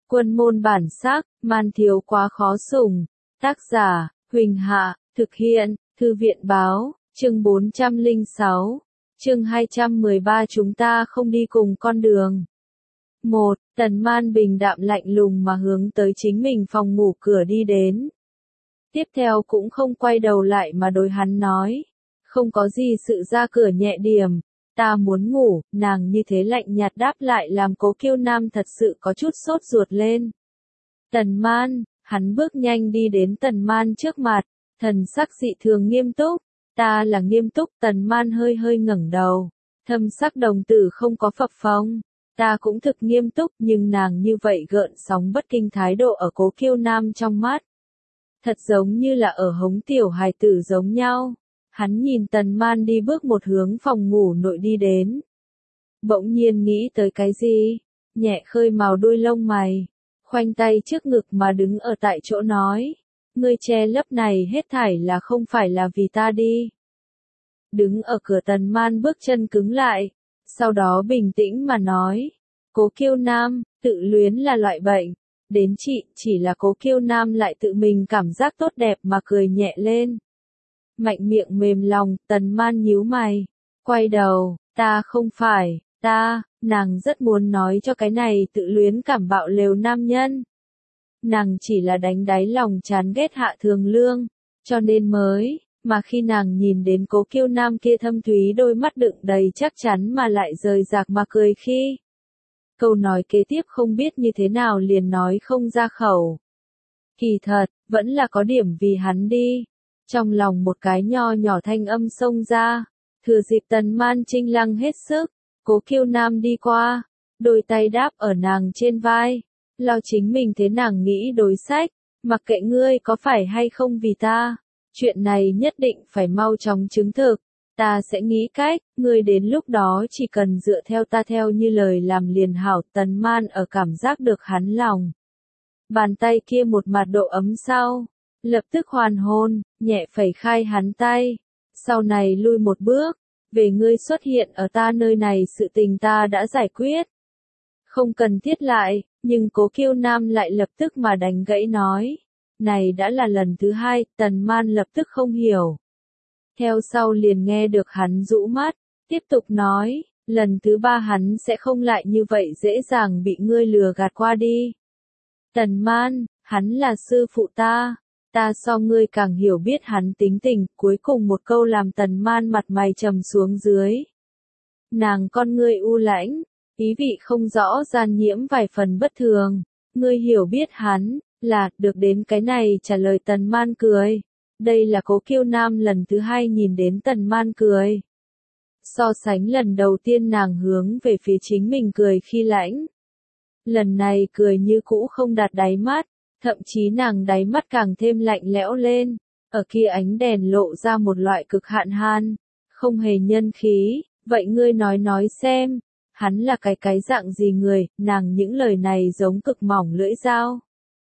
Quân môn bản sắc, man thiếu quá khó sủng. Tác giả, Huỳnh Hạ, thực hiện, Thư viện báo, chương 406, chương 213 chúng ta không đi cùng con đường. 1. Tần Man bình đạm lạnh lùng mà hướng tới chính mình phòng ngủ cửa đi đến. Tiếp theo cũng không quay đầu lại mà đối hắn nói. Không có gì sự ra cửa nhẹ điểm. Ta muốn ngủ, nàng như thế lạnh nhạt đáp lại làm Cố Kiêu Nam thật sự có chút sốt ruột lên. Tần Man, hắn bước nhanh đi đến Tần Man trước mặt, thần sắc dị thường nghiêm túc. Ta là nghiêm túc, Tần Man hơi hơi ngẩng đầu. Thâm sắc đồng tử không có phập phồng. Ta cũng thực nghiêm túc nhưng nàng như vậy gợn sóng bất kinh thái độ ở Cố Kiêu Nam trong mắt. Thật giống như là ở hống tiểu hài tử giống nhau. Hắn nhìn Tần Man đi bước một hướng phòng ngủ nội đi đến. Bỗng nhiên nghĩ tới cái gì? Nhẹ khơi màu đuôi lông mày. Khoanh tay trước ngực mà đứng ở tại chỗ nói. Ngươi che lấp này hết thảy là không phải là vì ta đi. Đứng ở cửa Tần Man bước chân cứng lại. Sau đó bình tĩnh mà nói. Cố Kiêu Nam, tự luyến là loại bệnh. Đến chị, chỉ là Cố Kiêu Nam lại tự mình cảm giác tốt đẹp mà cười nhẹ lên. Mạnh miệng mềm lòng, Tần Man nhíu mày. Quay đầu, ta không phải, nàng rất muốn nói cho cái này tự luyến cảm bạo lều nam nhân. Nàng chỉ là đánh đáy lòng chán ghét Hạ Thường Lương, cho nên mới, mà khi nàng nhìn đến Cố Kiêu Nam kia thâm thúy đôi mắt đựng đầy chắc chắn mà lại rời rạc mà cười khi. Câu nói kế tiếp không biết như thế nào liền nói không ra khẩu. Kỳ thật, vẫn là có điểm vì hắn đi. Trong lòng một cái nho nhỏ thanh âm xông ra, thừa dịp Tần Man trinh lăng hết sức, Cố Kiêu Nam đi qua, đôi tay đáp ở nàng trên vai, lo chính mình thế nàng nghĩ đối sách, mặc kệ ngươi có phải hay không vì ta, chuyện này nhất định phải mau chóng chứng thực, ta sẽ nghĩ cách, ngươi đến lúc đó chỉ cần dựa theo ta theo như lời làm liền hảo. Tần Man ở cảm giác được hắn lòng. Bàn tay kia một mặt độ ấm sau. Lập tức hoàn hôn, nhẹ phẩy khai hắn tay. Sau này lui một bước, về ngươi xuất hiện ở ta nơi này sự tình ta đã giải quyết. Không cần thiết lại, nhưng Cố Kiêu Nam lại lập tức mà đánh gãy nói. Này đã là lần thứ hai, Tần Man lập tức không hiểu. Theo sau liền nghe được hắn rũ mắt, tiếp tục nói, lần thứ ba hắn sẽ không lại như vậy dễ dàng bị ngươi lừa gạt qua đi. Tần Man, hắn là sư phụ ta. Ta so ngươi càng hiểu biết hắn tính tình, cuối cùng một câu làm Tần Man mặt mày trầm xuống dưới. Nàng con ngươi u lãnh, ý vị không rõ gian nhiễm vài phần bất thường. Ngươi hiểu biết hắn, là, được đến cái này trả lời Tần Man cười. Đây là Cố Kiêu Nam lần thứ hai nhìn đến Tần Man cười. So sánh lần đầu tiên nàng hướng về phía chính mình cười khi lãnh. Lần này cười như cũ không đạt đáy mắt. Thậm chí nàng đáy mắt càng thêm lạnh lẽo lên, ở kia ánh đèn lộ ra một loại cực hạn han, không hề nhân khí, vậy ngươi nói xem, hắn là cái dạng gì người, nàng những lời này giống cực mỏng lưỡi dao.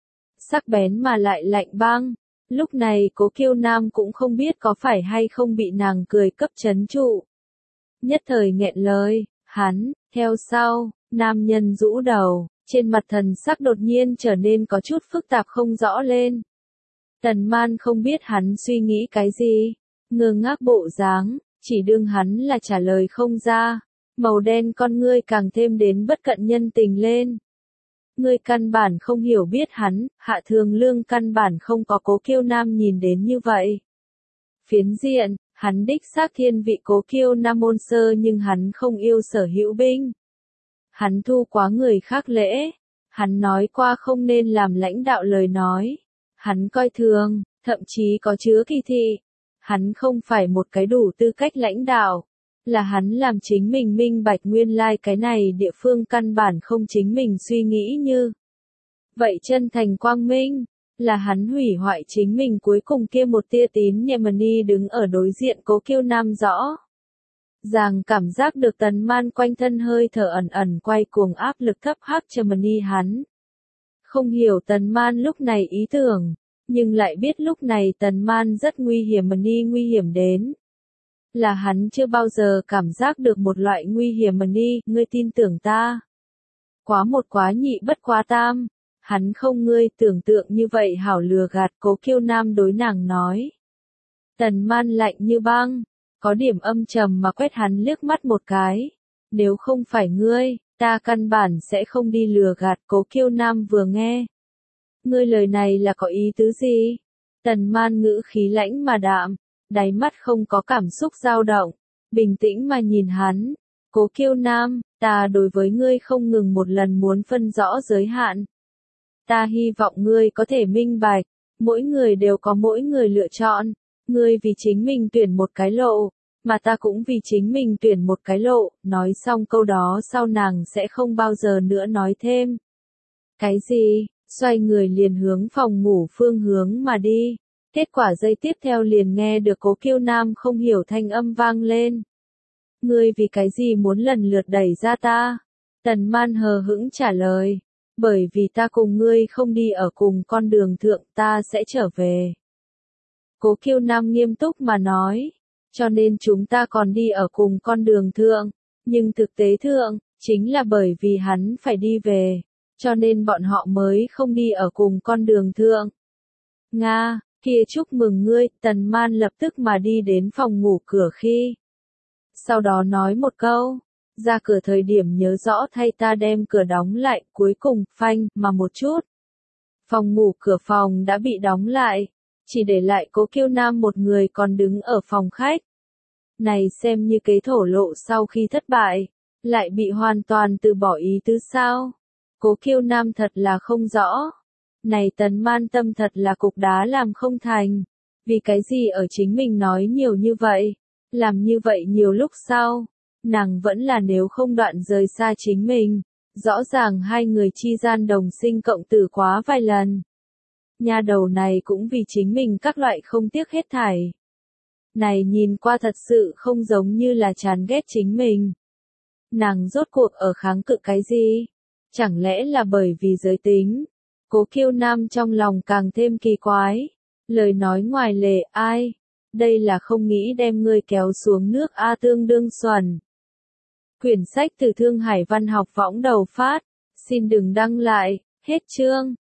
Sắc bén mà lại lạnh băng, lúc này Cố Kiêu Nam cũng không biết có phải hay không bị nàng cười cấp chấn trụ. Nhất thời nghẹn lời, hắn, theo sau, nam nhân rũ đầu. Trên mặt thần sắc đột nhiên trở nên có chút phức tạp không rõ lên. Tần Man không biết hắn suy nghĩ cái gì, ngơ ngác bộ dáng, chỉ đương hắn là trả lời không ra. Màu đen con ngươi càng thêm đến bất cận nhân tình lên. Ngươi căn bản không hiểu biết hắn, Hạ Thường Lương căn bản không có Cố Kiêu Nam nhìn đến như vậy. Phiến diện, hắn đích xác thiên vị Cố Kiêu Nam môn sơ nhưng hắn không yêu sở hữu binh. Hắn thu quá người khác lễ, hắn nói qua không nên làm lãnh đạo lời nói, hắn coi thường, thậm chí có chứa kỳ thị, hắn không phải một cái đủ tư cách lãnh đạo, là hắn làm chính mình minh bạch nguyên lai cái này địa phương căn bản không chính mình suy nghĩ như. Vậy chân thành quang minh, là hắn hủy hoại chính mình cuối cùng kia một tia tín Yemeni đứng ở đối diện Cố Kiêu Nam rõ. Ràng cảm giác được Tần Man quanh thân hơi thở ẩn ẩn quay cuồng áp lực thấp hắc Yemeni hắn. Không hiểu Tần Man lúc này ý tưởng, nhưng lại biết lúc này Tần Man rất nguy hiểm Yemeni nguy hiểm đến. Là hắn chưa bao giờ cảm giác được một loại nguy hiểm Yemeni, ngươi tin tưởng ta. Quá một quá nhị bất quá tam. hắn không ngươi tưởng tượng như vậy hảo lừa gạt, Cố Kiêu Nam đối nàng nói. Tần Man lạnh như băng, có điểm âm trầm mà quét hắn liếc mắt một cái. Nếu không phải ngươi, ta căn bản sẽ không đi lừa gạt. Cố Kiêu Nam vừa nghe. Ngươi lời này là có ý tứ gì? Tần Man ngữ khí lãnh mà đạm, đáy mắt không có cảm xúc dao động, bình tĩnh mà nhìn hắn. Cố Kiêu Nam, ta đối với ngươi không ngừng một lần muốn phân rõ giới hạn. Ta hy vọng ngươi có thể minh bạch, mỗi người đều có mỗi người lựa chọn. Ngươi vì chính mình tuyển một cái lộ, mà ta cũng vì chính mình tuyển một cái lộ. Nói xong câu đó sau nàng sẽ không bao giờ nữa nói thêm. Cái gì? Xoay người liền hướng phòng ngủ phương hướng mà đi. Kết quả giây tiếp theo liền nghe được Cố Kiêu Nam không hiểu thanh âm vang lên. Ngươi vì cái gì muốn lần lượt đẩy ra ta? Tần Man hờ hững trả lời. Bởi vì ta cùng ngươi không đi ở cùng con đường thượng, ta sẽ trở về. Cố Kiêu Nam nghiêm túc mà nói. Cho nên chúng ta còn đi ở cùng con đường thượng. Nhưng thực tế thượng, chính là bởi vì hắn phải đi về. Cho nên bọn họ mới không đi ở cùng con đường thượng. Nga, kia chúc mừng ngươi, Tần Man lập tức mà đi đến phòng ngủ cửa khi. Sau đó nói một câu, ra cửa thời điểm nhớ rõ thay ta đem cửa đóng lại, cuối cùng, phanh, mà một chút. Phòng ngủ cửa phòng đã bị đóng lại, chỉ để lại Cố Kiêu Nam một người còn đứng ở phòng khách. Này xem như kế thổ lộ sau khi thất bại, lại bị hoàn toàn từ bỏ ý tứ sao? Cố Kiêu Nam thật là không rõ. Này Tần Man tâm thật là cục đá làm không thành. Vì cái gì ở chính mình nói nhiều như vậy? Làm như vậy nhiều lúc sau, nàng vẫn là nếu không đoạn rời xa chính mình. Rõ ràng hai người chi gian đồng sinh cộng tử quá vài lần. Nha đầu này cũng vì chính mình các loại không tiếc hết thảy. Này nhìn qua thật sự không giống như là chán ghét chính mình. Nàng rốt cuộc ở kháng cự cái gì? Chẳng lẽ là bởi vì giới tính? Cố Kiêu Nam trong lòng càng thêm kỳ quái. Lời nói ngoài lề, ai? Đây là không nghĩ đem ngươi kéo xuống nước a tương đương xuẩn. Quyển sách từ Thương Hải Văn học võng đầu phát. Xin đừng đăng lại. Hết chương.